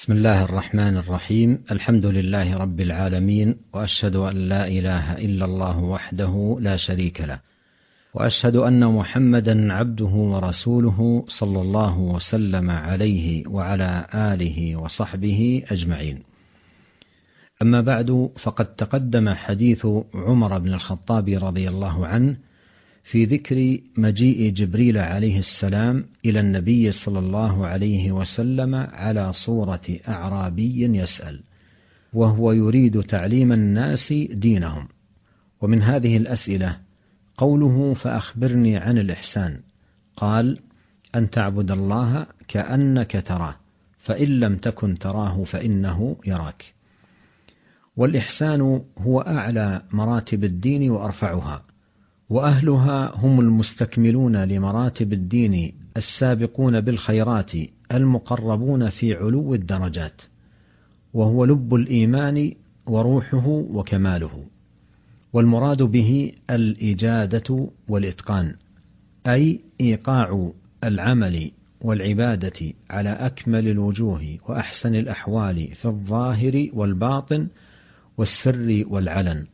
بسم الله الرحمن الرحيم. الحمد لله رب العالمين، وأشهد أن لا إله إلا الله وحده لا شريك له، وأشهد أن محمدا عبده ورسوله صلى الله وسلم عليه وعلى آله وصحبه أجمعين. أما بعد، فقد تقدم حديث عمر بن الخطاب رضي الله عنه في ذكر مجيء جبريل عليه السلام إلى النبي صلى الله عليه وسلم على صورة أعرابي يسأل، وهو يريد تعليم الناس دينهم. ومن هذه الأسئلة قوله: فأخبرني عن الإحسان. قال: أن تعبد الله كأنك تراه، فإن لم تكن تراه فإنه يراك. والإحسان هو أعلى مراتب الدين وأرفعها، وأهلها هم المستكملون لمراتب الدين السابقون بالخيرات المقربون في علو الدرجات، وهو لب الإيمان وروحه وكماله. والمراد به الإجادة والإتقان، أي إيقاع العمل والعبادة على أكمل الوجوه وأحسن الأحوال في الظاهر والباطن والسر والعلن.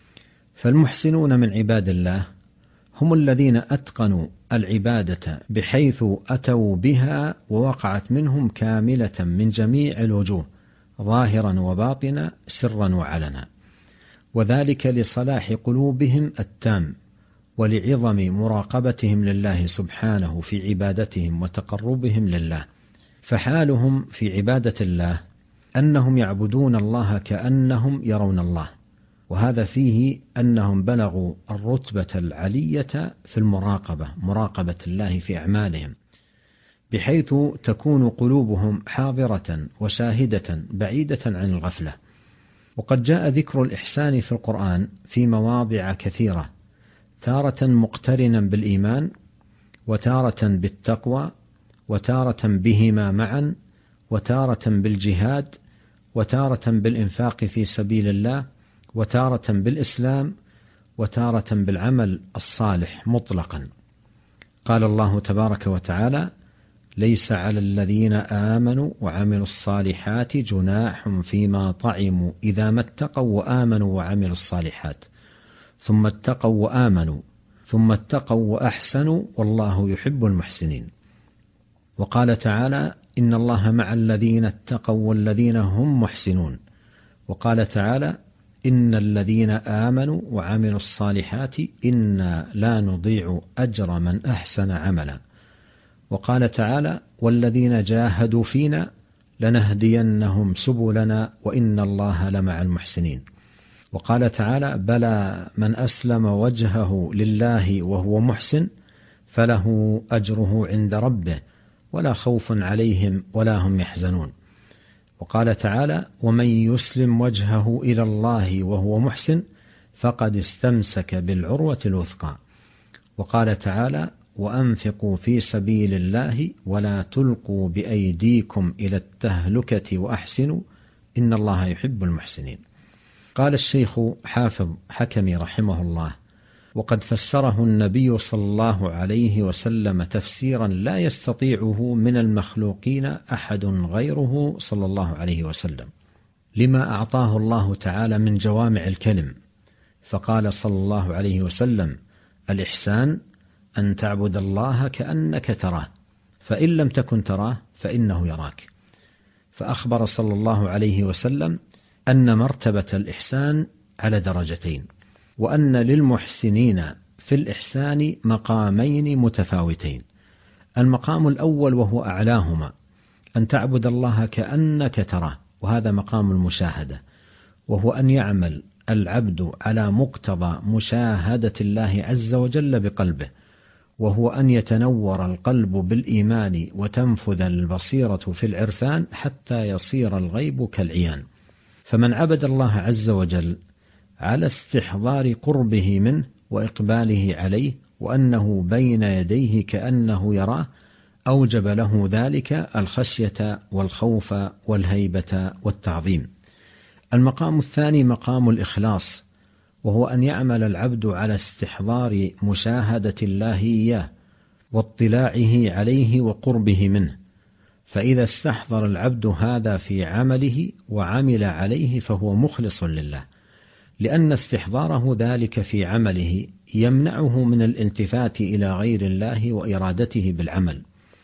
فالمحسنون من عباد الله هم الذين أتقنوا العبادة بحيث أتوا بها ووقعت منهم كاملة من جميع الوجوه، ظاهرا وباطنا، سرا وعلنا، وذلك لصلاح قلوبهم التام، ولعظم مراقبتهم لله سبحانه في عبادتهم وتقربهم لله. فحالهم في عبادة الله أنهم يعبدون الله كأنهم يرون الله، وهذا فيه أنهم بلغوا الرتبة العلية في المراقبة، مراقبة الله في أعمالهم، بحيث تكون قلوبهم حاضرة وشاهدة بعيدة عن الغفلة. وقد جاء ذكر الإحسان في القرآن في مواضع كثيرة، تارة مقترنا بالإيمان، وتارة بالتقوى، وتارة بهما معا، وتارة بالجهاد، وتارة بالإنفاق في سبيل الله، وتارة بالإسلام، وتارة بالعمل الصالح مطلقا. قال الله تبارك وتعالى: ليس على الذين آمنوا وعملوا الصالحات جناح فيما طعموا إذا ما اتقوا وآمنوا وعملوا الصالحات ثم اتقوا وآمنوا ثم اتقوا وأحسنوا والله يحب المحسنين. وقال تعالى: إن الله مع الذين اتقوا والذين هم محسنون. وقال تعالى: إن الذين آمنوا وعملوا الصالحات إنا لا نضيع أجر من أحسن عملا. وقال تعالى: والذين جاهدوا فينا لنهدينهم سبلنا وإن الله لمع المحسنين. وقال تعالى: بلى من أسلم وجهه لله وهو محسن فله أجره عند ربه ولا خوف عليهم ولا هم يحزنون. وقال تعالى: ومن يسلم وجهه إلى الله وهو محسن فقد استمسك بالعروة الوثقى. وقال تعالى: وأنفقوا في سبيل الله ولا تلقوا بأيديكم إلى التهلكة وأحسنوا إن الله يحب المحسنين. قال الشيخ حافظ حكمي رحمه الله: وقد فسره النبي صلى الله عليه وسلم تفسيرا لا يستطيعه من المخلوقين أحد غيره صلى الله عليه وسلم، لما أعطاه الله تعالى من جوامع الكلم. فقال صلى الله عليه وسلم: الإحسان أن تعبد الله كأنك تراه، فإن لم تكن تراه فإنه يراك. فأخبر صلى الله عليه وسلم أن مرتبة الإحسان على درجتين، وأن للمحسنين في الإحسان مقامين متفاوتين. المقام الأول وهو أعلاهما أن تعبد الله كأنك تراه، وهذا مقام المشاهدة، وهو أن يعمل العبد على مقتضى مشاهدة الله عز وجل بقلبه، وهو أن يتنور القلب بالإيمان وتنفذ البصيرة في العرفان حتى يصير الغيب كالعيان. فمن عبد الله عز وجل على استحضار قربه منه وإقباله عليه وأنه بين يديه كأنه يراه، أوجب له ذلك الخشية والخوف والهيبة والتعظيم. المقام الثاني مقام الإخلاص، وهو أن يعمل العبد على استحضار مشاهدة الله إياه واطلاعه عليه وقربه منه، فإذا استحضر العبد هذا في عمله وعمل عليه فهو مخلص لله، لأن استحضاره ذلك في عمله يمنعه من الالتفات إلى غير الله وإرادته بالعمل،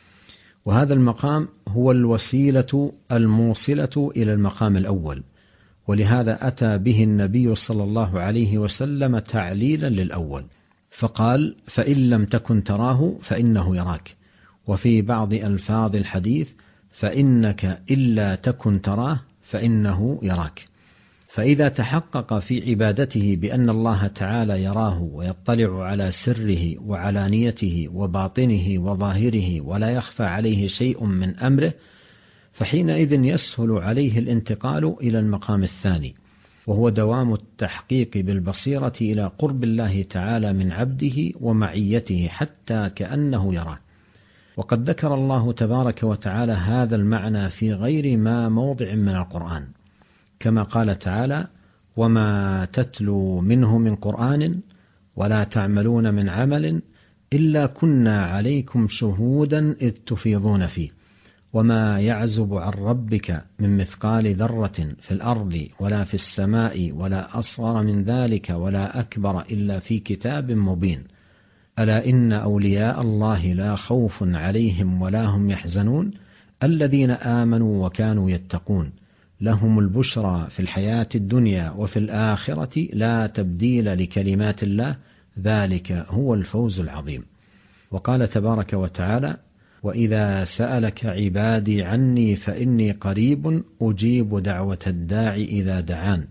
وهذا المقام هو الوسيلة الموصلة إلى المقام الأول، ولهذا أتى به النبي صلى الله عليه وسلم تعليلا للأول، فقال: فإن لم تكن تراه فإنه يراك. وفي بعض ألفاظ الحديث: فإنك إلا تكن تراه فإنه يراك. فإذا تحقق في عبادته بأن الله تعالى يراه ويطلع على سره وعلانيته وباطنه وظاهره ولا يخفى عليه شيء من أمره، فحينئذ يسهل عليه الانتقال إلى المقام الثاني، وهو دوام التحقيق بالبصيرة إلى قرب الله تعالى من عبده ومعيته حتى كأنه يراه. وقد ذكر الله تبارك وتعالى هذا المعنى في غير ما موضع من القرآن، كما قال تعالى: وما تتلو منه من قرآن ولا تعملون من عمل إلا كنا عليكم شهودا إذ تفيضون فيه وما يعزب عن ربك من مثقال ذرة في الأرض ولا في السماء ولا أصغر من ذلك ولا أكبر إلا في كتاب مبين ألا إن أولياء الله لا خوف عليهم ولا هم يحزنون الذين آمنوا وكانوا يتقون لهم البشرى في الحياة الدنيا وفي الآخرة لا تبديل لكلمات الله ذلك هو الفوز العظيم. وقال تبارك وتعالى: وإذا سألك عبادي عني فإني قريب أجيب دعوة الداعي إذا دعان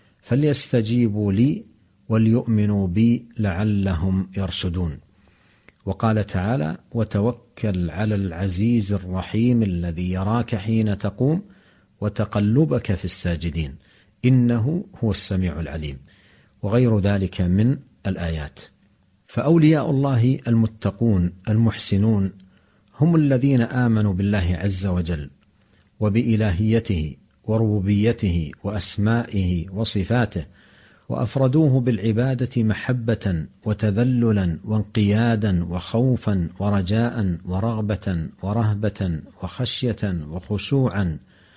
فليستجيبوا لي وليؤمنوا بي لعلهم يرشدون. وقال تعالى: وتوكل على العزيز الرحيم الذي يراك حين تقوم وتقلبك في الساجدين إنه هو السميع العليم، وغير ذلك من الآيات. فأولياء الله المتقون المحسنون هم الذين آمنوا بالله عز وجل وبإلهيته وربوبيته وأسمائه وصفاته، وأفردوه بالعبادة محبة وتذللا وانقيادا وخوفا ورجاء ورغبة ورهبة وخشية وخشوعا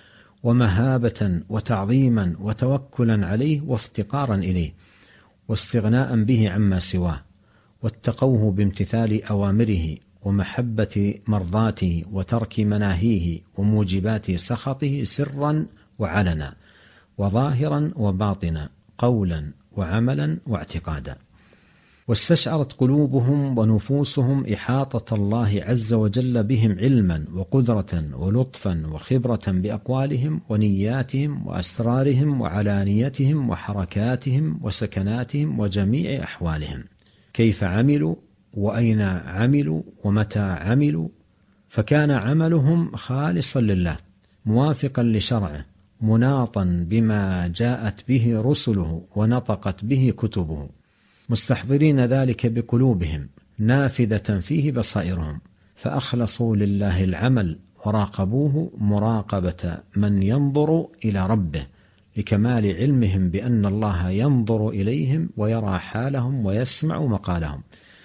ومهابة وتعظيما وتوكلا عليه وافتقارا إليه واستغناء به عما سواه، واتقوه بامتثال أوامره ومحبة مرضاته وترك مناهيه وموجبات سخطه سرا وعلنا وظاهرا وباطنا قولا وعملا واعتقادا. واستشعرت قلوبهم ونفوسهم إحاطة الله عز وجل بهم علما وقدرة ولطفا وخبرة بأقوالهم ونياتهم وأسرارهم وعلانيتهم وحركاتهم وسكناتهم وجميع أحوالهم، كيف عملوا وأين عملوا ومتى عملوا، فكان عملهم خالصا لله موافقا لشرعه مناطا بما جاءت به رسله ونطقت به كتبه، مستحضرين ذلك بقلوبهم نافذة فيه بصائرهم، فأخلصوا لله العمل وراقبوه مراقبة من ينظر إلى ربه لكمال علمهم بأن الله ينظر إليهم ويرى حالهم ويسمع مقالهم،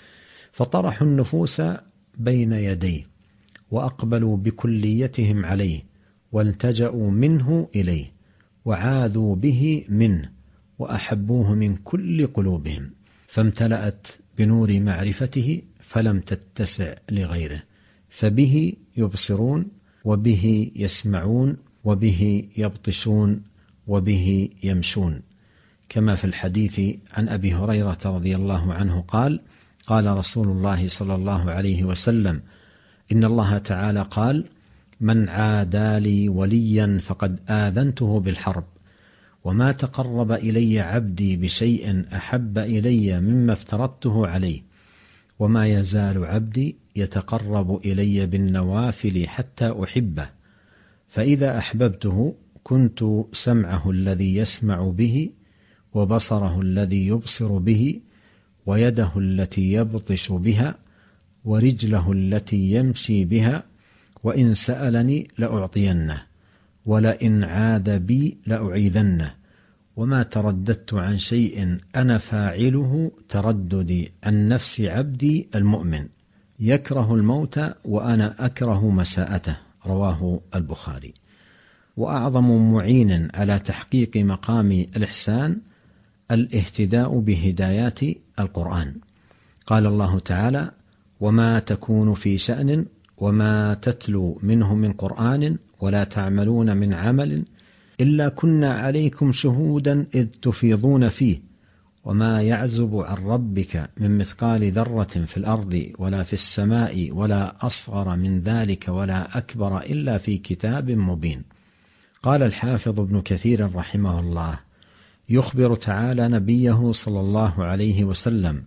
فطرحوا النفوس بين يديه وأقبلوا بكليتهم عليه والتجأوا منه إليه وعاذوا به منه وأحبوه من كل قلوبهم، فامتلأت بنور معرفته فلم تتسع لغيره، فبه يبصرون وبه يسمعون وبه يبطشون وبه يمشون، كما في الحديث عن أبي هريرة رضي الله عنه قال: قال رسول الله صلى الله عليه وسلم: إن الله تعالى قال: من عادى لي وليا فقد آذنته بالحرب، وما تقرب إلي عبدي بشيء أحب إلي مما افترضته عليه، وما يزال عبدي يتقرب إلي بالنوافل حتى أحبه، فإذا أحببته كنت سمعه الذي يسمع به وبصره الذي يبصر به ويده التي يبطش بها ورجله التي يمشي بها، وإن سألني لأعطينه ولئن عاد بي لأعيذنه، وما ترددت عن شيء أنا فاعله ترددي عن نفس عبدي المؤمن يكره الموت وأنا أكره مساءته، رواه البخاري. وأعظم معين على تحقيق مقام الإحسان الاهتداء بهدايات القرآن. قال الله تعالى: وما تكون في شأن وما تتلو منه من قرآن ولا تعملون من عمل إلا كنا عليكم شهودا إذ تفيضون فيه وما يعزب عن ربك من مثقال ذرة في الأرض ولا في السماء ولا أصغر من ذلك ولا أكبر إلا في كتاب مبين. قال الحافظ ابن كثير رحمه الله: يخبر تعالى نبيه صلى الله عليه وسلم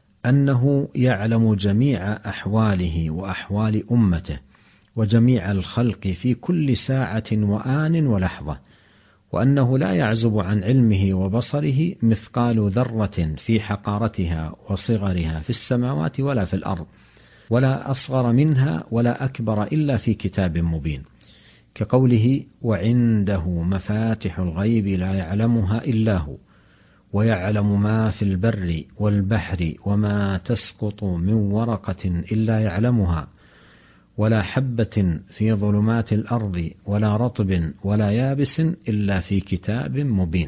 أنه يعلم جميع أحواله وأحوال أمته وجميع الخلق في كل ساعة وآن ولحظة، وأنه لا يعزب عن علمه وبصره مثقال ذرة في حقارتها وصغرها في السماوات ولا في الأرض، ولا أصغر منها ولا أكبر إلا في كتاب مبين، كقوله: وعنده مفاتح الغيب لا يعلمها إلا هو ويعلم ما في البر والبحر وما تسقط من ورقة إلا يعلمها ولا حبة في ظلمات الأرض ولا رطب ولا يابس إلا في كتاب مبين.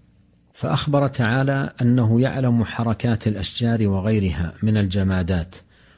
فأخبر تعالى أنه يعلم حركات الأشجار وغيرها من الجمادات،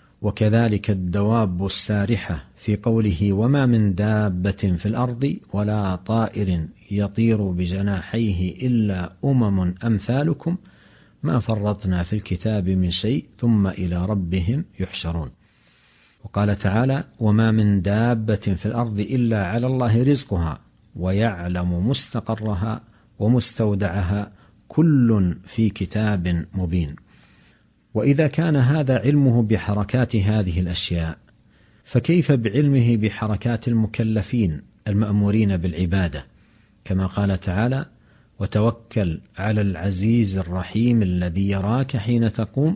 وكذلك الدواب السارحة في قوله: وما من دابة في الأرض ولا طائر يطير بجناحيه إلا أمم أمثالكم ما فرطنا في الكتاب من شيء ثم إلى ربهم يحشرون. وقال تعالى: وما من دابة في الأرض إلا على الله رزقها ويعلم مستقرها ومستودعها كل في كتاب مبين. وإذا كان هذا علمه بحركات هذه الأشياء، فكيف بعلمه بحركات المكلفين المأمورين بالعبادة، كما قال تعالى: وتوكل على العزيز الرحيم الذي يراك حين تقوم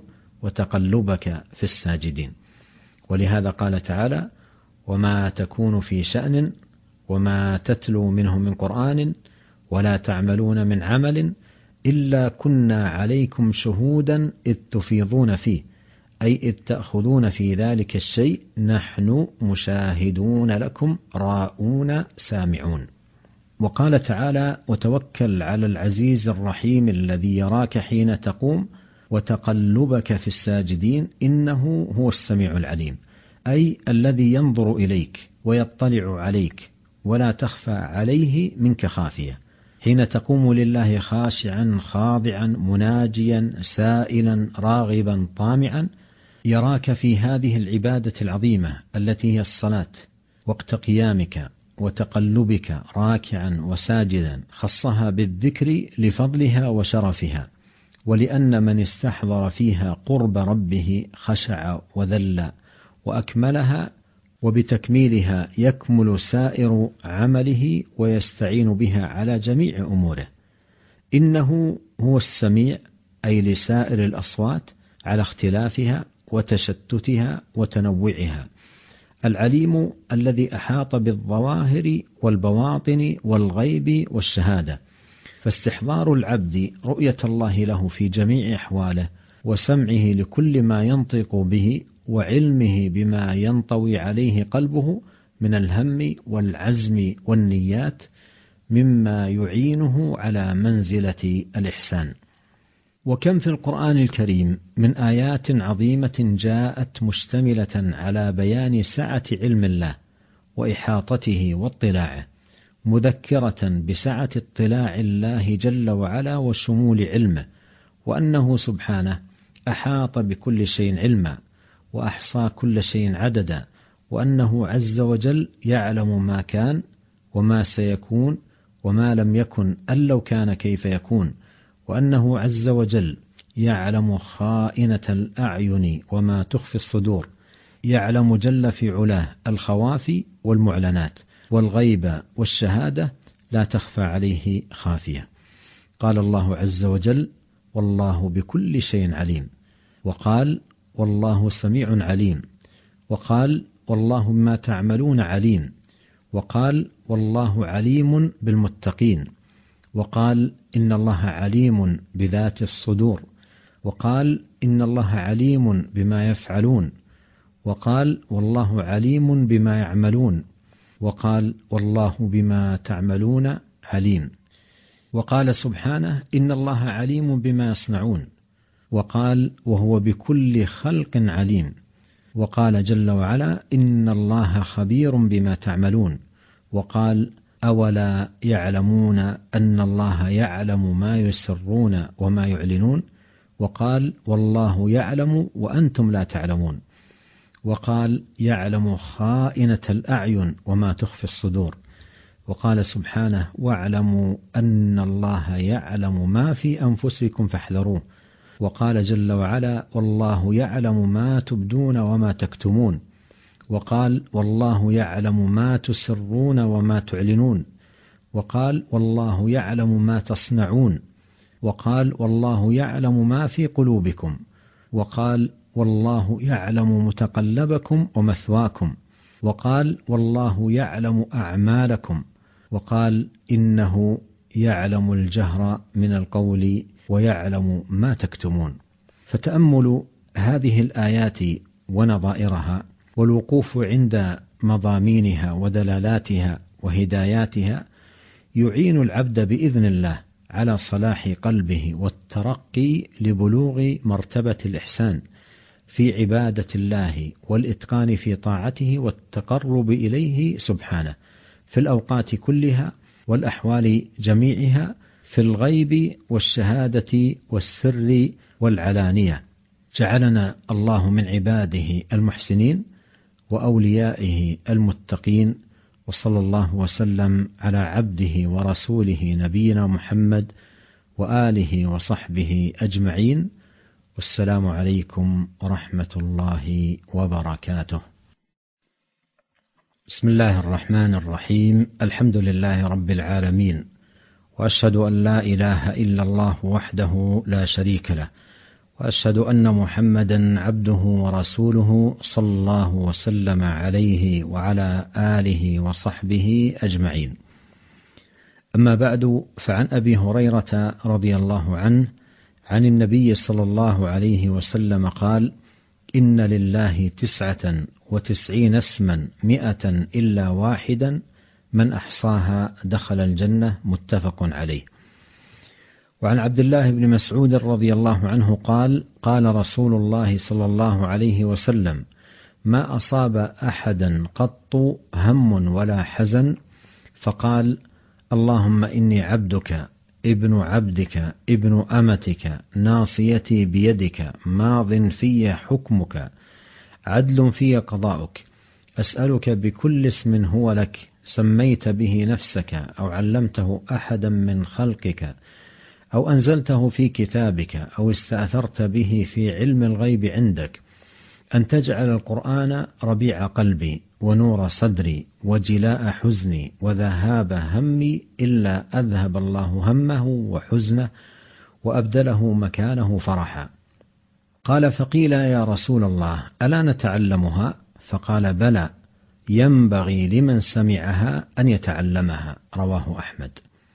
وتقلبك في الساجدين. ولهذا قال تعالى: وما تكون في شأن وما تتلو منه من قرآن ولا تعملون من عمل إلا كنا عليكم شهودا إذ تفيضون فيه، أي إذ تأخذون في ذلك الشيء نحن مشاهدون لكم راؤون سامعون. وقال تعالى: وتوكل على العزيز الرحيم الذي يراك حين تقوم وتقلبك في الساجدين إنه هو السميع العليم، أي الذي ينظر إليك ويطلع عليك ولا تخفى عليه منك خافية، حين تقوم لله خاشعا خاضعا مناجيا سائلا راغبا طامعا، يراك في هذه العبادة العظيمة التي هي الصلاة وقت قيامك وتقلبك راكعا وساجدا، خصها بالذكر لفضلها وشرفها، ولأن من استحضر فيها قرب ربه خشع وذل وأكملها، وبتكميلها يكمل سائر عمله ويستعين بها على جميع أموره. إنه هو السميع، أي لسائر الأصوات على اختلافها وتشتتها وتنوعها، العليم الذي أحاط بالظواهر والبواطن والغيب والشهادة، فاستحضار العبد رؤية الله له في جميع أحواله وسمعه لكل ما ينطق به وعلمه بما ينطوي عليه قلبه من الهم والعزم والنيات مما يعينه على منزلة الإحسان. وكم في القرآن الكريم من آيات عظيمة جاءت مشتملة على بيان سعة علم الله وإحاطته واطلاعه، مذكرة بسعة اطلاع الله جل وعلا وشمول علمه، وأنه سبحانه أحاط بكل شيء علما وأحصى كل شيء عددا، وأنه عز وجل يعلم ما كان وما سيكون وما لم يكن أن لو كان كيف يكون، وأنه عز وجل يعلم خائنة الأعين وما تخفي الصدور، يعلم جل في علاه الخوافي والمعلنات والغيب والشهادة لا تخفى عليه خافية. قال الله عز وجل: والله بكل شيء عليم، وقال: والله سميع عليم، وقال: والله ما تعملون عليم، وقال: والله عليم بالمتقين، وقال: إن الله عليم بذات الصدور، وقال: إن الله عليم بما يفعلون، وقال: والله عليم بما يعملون، وقال والله بما تعملون عليم. وقال سبحانه إن الله عليم بما يصنعون. وقال وهو بكل خلق عليم. وقال جل وعلا إن الله خبير بما تعملون. وقال أولا يعلمون أن الله يعلم ما يسرون وما يعلنون. وقال والله يعلم وأنتم لا تعلمون. وقال يعلم خائنة الأعين وما تخفي الصدور. وقال سبحانه واعلموا أن الله يعلم ما في أنفسكم فاحذروه. وقال جل وعلا والله يعلم ما تبدون وما تكتمون. وقال والله يعلم ما تسرون وما تعلنون. وقال والله يعلم ما تصنعون. وقال والله يعلم ما في قلوبكم. وقال والله يعلم متقلبكم ومثواكم. وقال والله يعلم أعمالكم. وقال إنه يعلم الجهر من القول ويعلم ما تكتمون. فتأمل هذه الآيات ونظائرها والوقوف عند مضامينها ودلالاتها وهداياتها يعين العبد بإذن الله على صلاح قلبه والترقي لبلوغ مرتبة الإحسان في عبادة الله والإتقان في طاعته والتقرب إليه سبحانه في الأوقات كلها والأحوال جميعها، في الغيب والشهادة والسر والعلانية. جعلنا الله من عباده المحسنين وأوليائه المتقين، وصلى الله وسلم على عبده ورسوله نبينا محمد وآله وصحبه أجمعين، والسلام عليكم ورحمة الله وبركاته. بسم الله الرحمن الرحيم. الحمد لله رب العالمين، وأشهد أن لا إله إلا الله وحده لا شريك له، وأشهد أن محمدا عبده ورسوله صلى الله وسلم عليه وعلى آله وصحبه أجمعين. أما بعد، فعن أبي هريرة رضي الله عنه عن النبي صلى الله عليه وسلم قال: إن لله 99 اسما 100 إلا واحدا من أحصاها دخل الجنة، متفق عليه. وعن عبد الله بن مسعود رضي الله عنه قال: قال رسول الله صلى الله عليه وسلم: ما أصاب أحدا قط هم ولا حزن فقال: اللهم إني عبدك ابن عبدك ابن أمتك ناصيتي بيدك ماض في حكمك عدل في قضاؤك، أسألك بكل اسم هو لك سميت به نفسك أو علمته أحدا من خلقك أو أنزلته في كتابك أو استأثرت به في علم الغيب عندك، أن تجعل القرآن ربيع قلبي ونور صدري وجلاء حزني وذهاب همي، إلا أذهب الله همه وحزنه وأبدله مكانه فرحا. قال: فقيل يا رسول الله ألا نتعلمها؟ فقال: بلى، ينبغي لمن سمعها أن يتعلمها. رواه أحمد.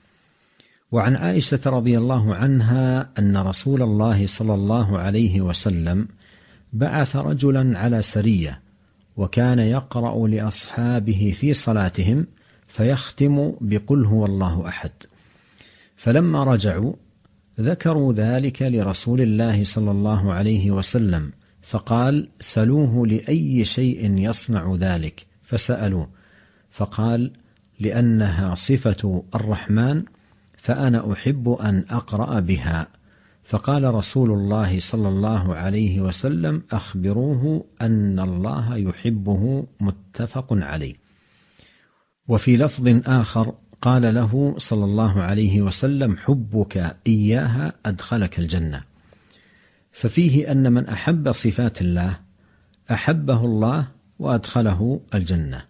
وعن عائشة رضي الله عنها أن رسول الله صلى الله عليه وسلم بعث رجلا على سرية، وكان يقرأ لأصحابه في صلاتهم فيختم بقل هو الله أحد. فلما رجعوا ذكروا ذلك لرسول الله صلى الله عليه وسلم، فقال: سلوه لأي شيء يصنع ذلك، فسألوه فقال: لأنها صفة الرحمن فأنا أحب أن أقرأ بها. فقال رسول الله صلى الله عليه وسلم: أخبروه أن الله يحبه، متفق عليه. وفي لفظ آخر قال له صلى الله عليه وسلم: حبك إياها أدخلك الجنة. ففيه أن من أحب صفات الله أحبه الله وأدخله الجنة.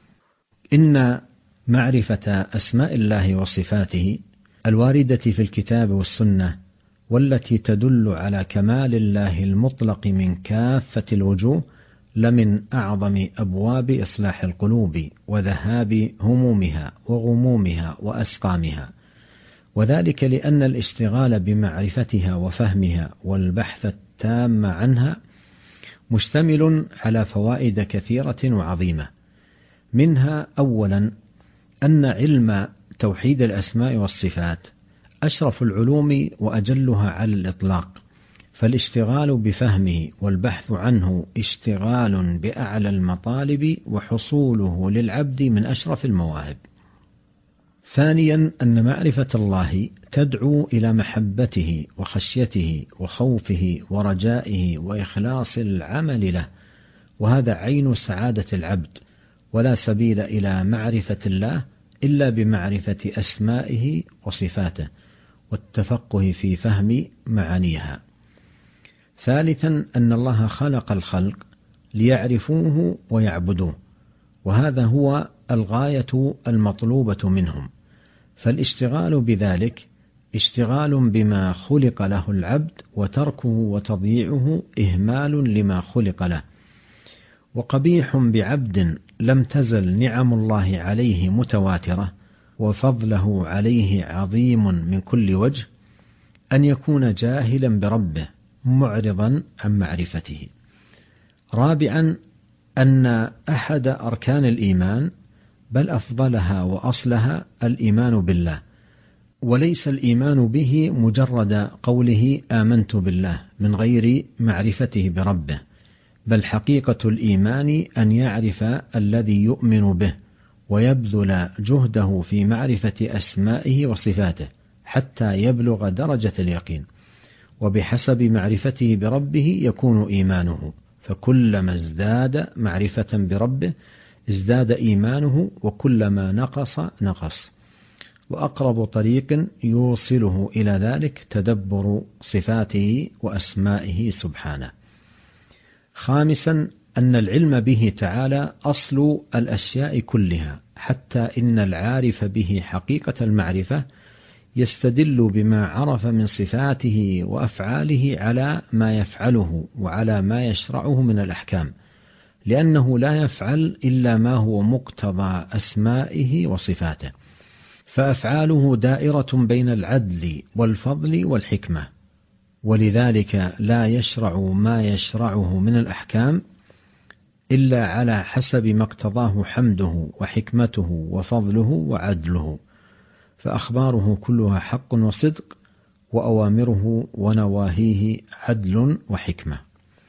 إن معرفة أسماء الله وصفاته الواردة في الكتاب والسنة والتي تدل على كمال الله المطلق من كافة الوجوه لمن أعظم أبواب إصلاح القلوب وذهاب همومها وغمومها وأسقامها، وذلك لأن الاشتغال بمعرفتها وفهمها والبحث التام عنها مشتمل على فوائد كثيرة وعظيمة، منها أولا أن علم توحيد الأسماء والصفات أشرف العلوم وأجلها على الإطلاق، فالاشتغال بفهمه والبحث عنه اشتغال بأعلى المطالب، وحصوله للعبد من أشرف المواهب. ثانيا أن معرفة الله تدعو إلى محبته وخشيته وخوفه ورجائه وإخلاص العمل له، وهذا عين سعادة العبد، ولا سبيل إلى معرفة الله إلا بمعرفة أسمائه وصفاته والتفقه في فهم معانيها. ثالثا أن الله خلق الخلق ليعرفوه ويعبدوه، وهذا هو الغاية المطلوبة منهم، فالاشتغال بذلك اشتغال بما خلق له العبد، وتركه وتضييعه إهمال لما خلق له. وقبيح بعبد لم تزل نعم الله عليه متواترة وفضله عليه عظيم من كل وجه أن يكون جاهلا بربه معرضا عن معرفته. رابعا أن أحد أركان الإيمان بل أفضلها وأصلها الإيمان بالله، وليس الإيمان به مجرد قوله آمنت بالله من غير معرفته بربه، بل حقيقة الإيمان أن يعرف الذي يؤمن به ويبذل جهده في معرفة أسمائه وصفاته حتى يبلغ درجة اليقين، وبحسب معرفته بربه يكون إيمانه، فكلما ازداد معرفة بربه ازداد إيمانه، وكلما نقص. وأقرب طريق يوصله إلى ذلك تدبر صفاته وأسمائه سبحانه. خامسا أن العلم به تعالى أصل الأشياء كلها، حتى إن العارف به حقيقة المعرفة يستدل بما عرف من صفاته وأفعاله على ما يفعله وعلى ما يشرعه من الأحكام، لأنه لا يفعل إلا ما هو مقتضى أسمائه وصفاته، فأفعاله دائرة بين العدل والفضل والحكمة، ولذلك لا يشرع ما يشرعه من الأحكام إلا على حسب ما اقتضاه حمده وحكمته وفضله وعدله، فأخباره كلها حق وصدق، وأوامره ونواهيه عدل وحكمة.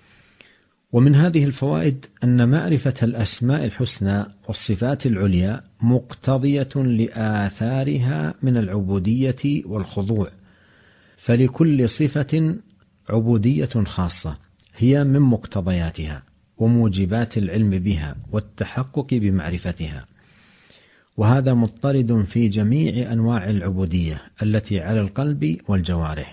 ومن هذه الفوائد أن معرفة الأسماء الحسنى والصفات العليا مقتضية لآثارها من العبودية والخضوع، فلكل صفة عبودية خاصة هي من مقتضياتها وموجبات العلم بها والتحقق بمعرفتها، وهذا مضطرد في جميع أنواع العبودية التي على القلب والجوارح.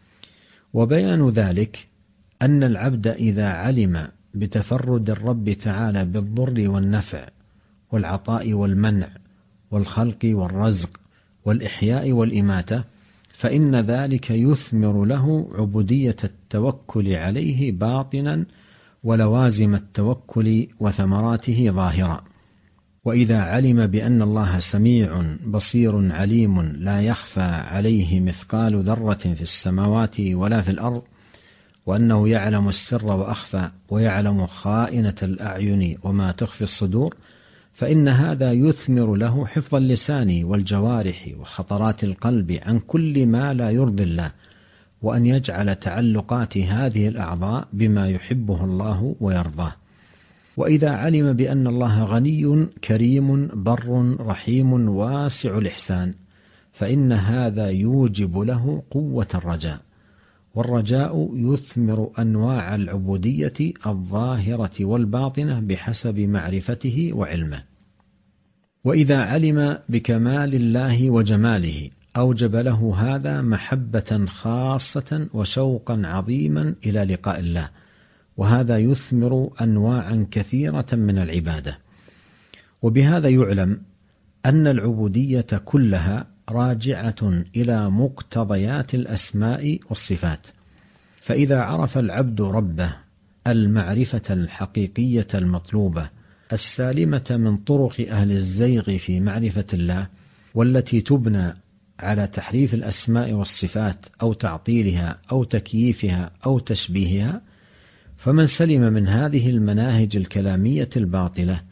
وبيان ذلك أن العبد إذا علم بتفرد الرب تعالى بالضر والنفع والعطاء والمنع والخلق والرزق والإحياء والإماتة، فإن ذلك يثمر له عبودية التوكل عليه باطنا ولوازم التوكل وثمراته ظاهرا. وإذا علم بأن الله سميع بصير عليم لا يخفى عليه مثقال ذرة في السماوات ولا في الأرض، وأنه يعلم السر وأخفى ويعلم خائنة الأعين وما تخفي الصدور، فإن هذا يثمر له حفظ اللسان والجوارح وخطرات القلب عن كل ما لا يرضي الله، وأن يجعل تعلقات هذه الأعضاء بما يحبه الله ويرضاه. وإذا علم بأن الله غني كريم بر رحيم واسع الإحسان، فإن هذا يوجب له قوة الرجاء، والرجاء يثمر أنواع العبودية الظاهرة والباطنة بحسب معرفته وعلمه. وإذا علم بكمال الله وجماله أوجب له هذا محبة خاصة وشوقا عظيما إلى لقاء الله، وهذا يثمر أنواعا كثيرة من العبادة. وبهذا يعلم أن العبودية كلها راجعة إلى مقتضيات الأسماء والصفات، فإذا عرف العبد ربه المعرفة الحقيقية المطلوبة السالمة من طرق أهل الزيغ في معرفة الله، والتي تبنى على تحريف الأسماء والصفات أو تعطيلها أو تكييفها أو تشبيهها، فمن سلم من هذه المناهج الكلامية الباطلة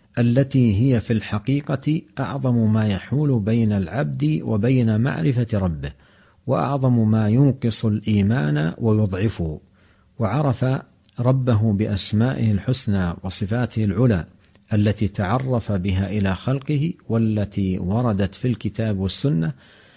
التي هي في الحقيقة أعظم ما يحول بين العبد وبين معرفة ربه، وأعظم ما ينقص الإيمان ويضعفه. وعرف ربه بأسمائه الحسنى وصفاته العلى التي تعرف بها إلى خلقه، والتي وردت في الكتاب والسنة،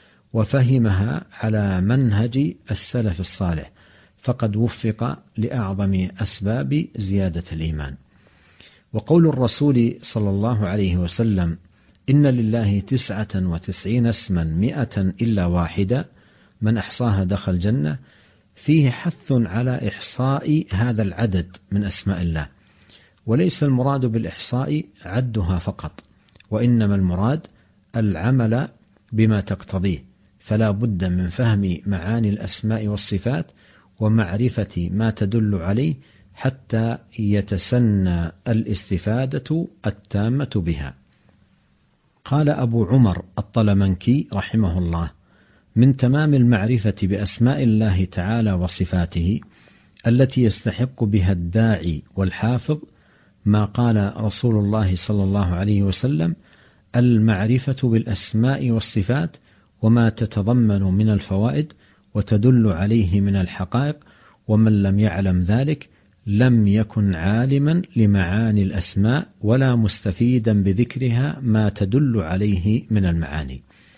وفهمها على منهج السلف الصالح، فقد وفق لأعظم أسباب زيادة الإيمان. وقول الرسول صلى الله عليه وسلم: إن لله 99 اسما 100 إلا واحدة، من أحصاها دخل الجنة، فيه حث على إحصاء هذا العدد من أسماء الله، وليس المراد بالإحصاء عدها فقط، وإنما المراد العمل بما تقتضيه، فلا بد من فهم معاني الأسماء والصفات ومعرفة ما تدل عليه حتى يتسنى الاستفادة التامة بها. قال أبو عمر الطلمنكي رحمه الله: من تمام المعرفة بأسماء الله تعالى وصفاته التي يستحق بها الداعي والحافظ ما قال رسول الله صلى الله عليه وسلم: المعرفة بالأسماء والصفات وما تتضمن من الفوائد وتدل عليه من الحقائق، ومن لم يعلم ذلك لم يكن عالما لمعاني الأسماء ولا مستفيدا بذكرها ما تدل عليه من المعاني.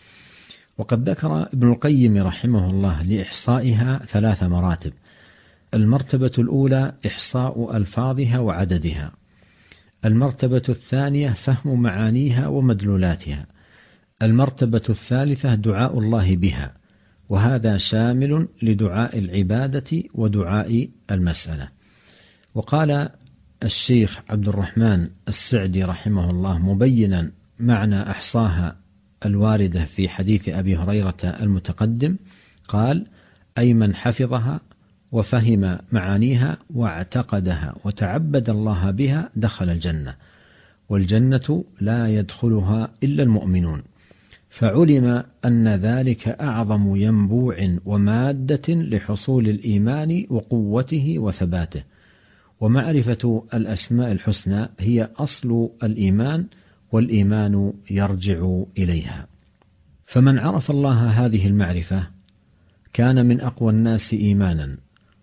وقد ذكر ابن القيم رحمه الله لإحصائها 3 مراتب. المرتبة الأولى إحصاء ألفاظها وعددها. المرتبة الثانية فهم معانيها ومدلولاتها. المرتبة الثالثة دعاء الله بها، وهذا شامل لدعاء العبادة ودعاء المسألة. وقال الشيخ عبد الرحمن السعدي رحمه الله مبينا معنى أحصاها الواردة في حديث أبي هريرة المتقدم، قال: أي من حفظها وفهم معانيها واعتقدها وتعبد الله بها دخل الجنة، والجنة لا يدخلها إلا المؤمنون. فعلم أن ذلك أعظم ينبوع ومادة لحصول الإيمان وقوته وثباته. ومعرفة الأسماء الحسنى هي أصل الإيمان، والإيمان يرجع إليها. فمن عرف الله هذه المعرفة كان من أقوى الناس إيمانا،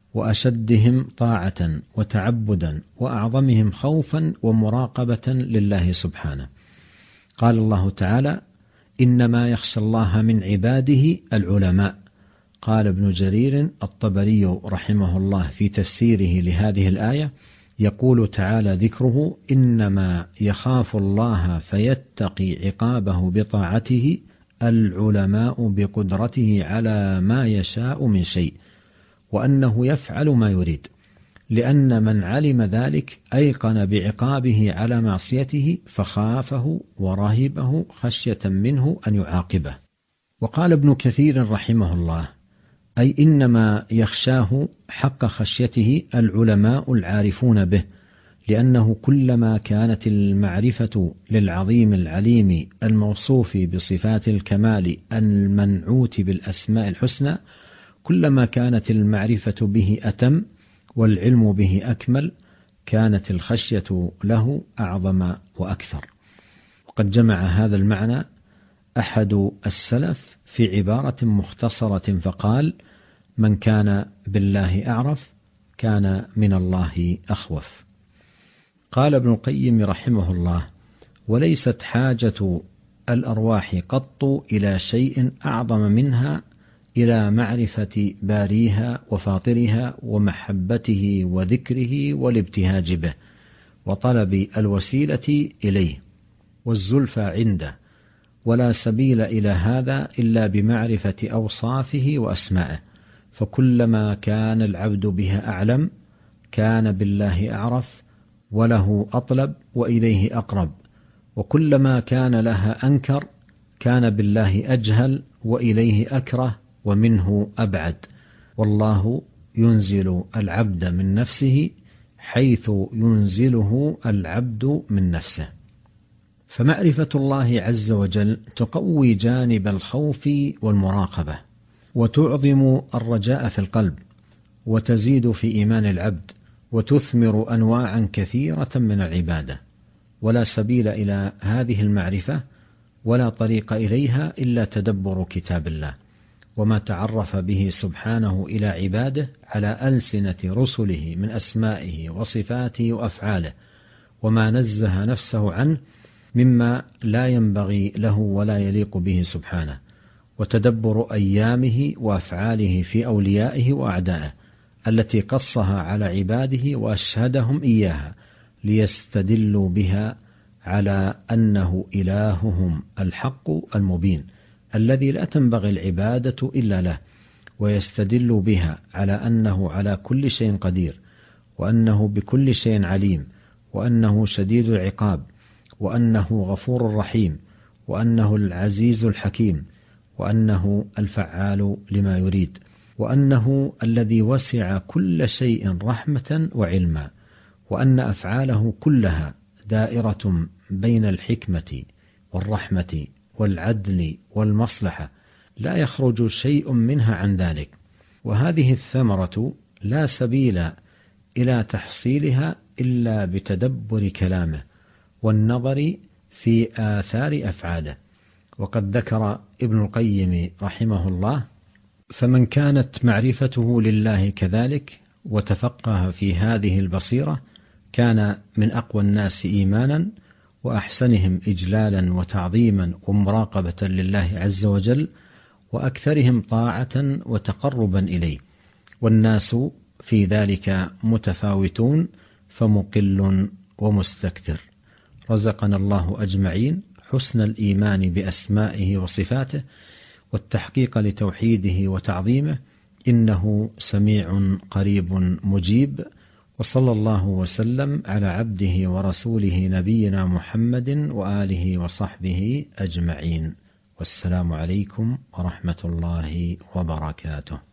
وأشدهم طاعة وتعبدا، وأعظمهم خوفا ومراقبة لله سبحانه. قال الله تعالى: إنما يخشى الله من عباده العلماء. قال ابن جرير الطبري رحمه الله في تفسيره لهذه الآية: يقول تعالى ذكره: إنما يخاف الله فيتقي عقابه بطاعته العلماء بقدرته على ما يشاء من شيء، وأنه يفعل ما يريد، لأن من علم ذلك أيقن بعقابه على معصيته فخافه ورهبه خشية منه أن يعاقبه. وقال ابن كثير رحمه الله: أي إنما يخشاه حق خشيته العلماء العارفون به، لأنه كلما كانت المعرفة للعظيم العليم الموصوف بصفات الكمال المنعوت بالأسماء الحسنى، كلما كانت المعرفة به أتم والعلم به أكمل، كانت الخشية له أعظم وأكثر. وقد جمع هذا المعنى أحد السلف في عبارة مختصرة فقال: من كان بالله أعرف كان من الله أخوف. قال ابن القيم رحمه الله: وليست حاجة الأرواح قط إلى شيء أعظم منها إلى معرفة باريها وفاطرها ومحبته وذكره والابتهاج به وطلب الوسيلة إليه والزلفى عنده، ولا سبيل إلى هذا إلا بمعرفة أوصافه وأسمائه. فكلما كان العبد بها أعلم كان بالله أعرف وله أطلب وإليه أقرب، وكلما كان لها أنكر كان بالله أجهل وإليه أكره ومنه أبعد. والله ينزل العبد من نفسه حيث ينزله العبد من نفسه. فمعرفة الله عز وجل تقوي جانب الخوف والمراقبة، وتعظم الرجاء في القلب، وتزيد في إيمان العبد، وتثمر أنواعا كثيرة من العبادة. ولا سبيل إلى هذه المعرفة ولا طريق إليها إلا تدبر كتاب الله، وما تعرف به سبحانه إلى عباده على ألسنة رسله من أسمائه وصفاته وأفعاله، وما نزه نفسه عنه مما لا ينبغي له ولا يليق به سبحانه، وتدبر أيامه وأفعاله في أوليائه وأعدائه التي قصها على عباده وأشهدهم إياها ليستدلوا بها على أنه إلههم الحق المبين الذي لا تنبغي العبادة إلا له، ويستدلوا بها على أنه على كل شيء قدير، وأنه بكل شيء عليم، وأنه شديد العقاب، وأنه غفور رحيم، وأنه العزيز الحكيم، وأنه الفعال لما يريد، وأنه الذي وسع كل شيء رحمة وعلما، وأن أفعاله كلها دائرة بين الحكمة والرحمة والعدل والمصلحة، لا يخرج شيء منها عن ذلك. وهذه الثمرة لا سبيل إلى تحصيلها إلا بتدبر كلامه والنظر في آثار أفعاله. وقد ذكر ابن القيم رحمه الله: فمن كانت معرفته لله كذلك وتفقه في هذه البصيرة كان من أقوى الناس إيمانا وأحسنهم إجلالا وتعظيما ومراقبة لله عز وجل، وأكثرهم طاعة وتقربا إليه. والناس في ذلك متفاوتون، فمقل ومستكثر. رزقنا الله أجمعين حسن الإيمان بأسمائه وصفاته والتحقيق لتوحيده وتعظيمه، إنه سميع قريب مجيب. وصلى الله وسلم على عبده ورسوله نبينا محمد وآله وصحبه أجمعين، والسلام عليكم ورحمة الله وبركاته.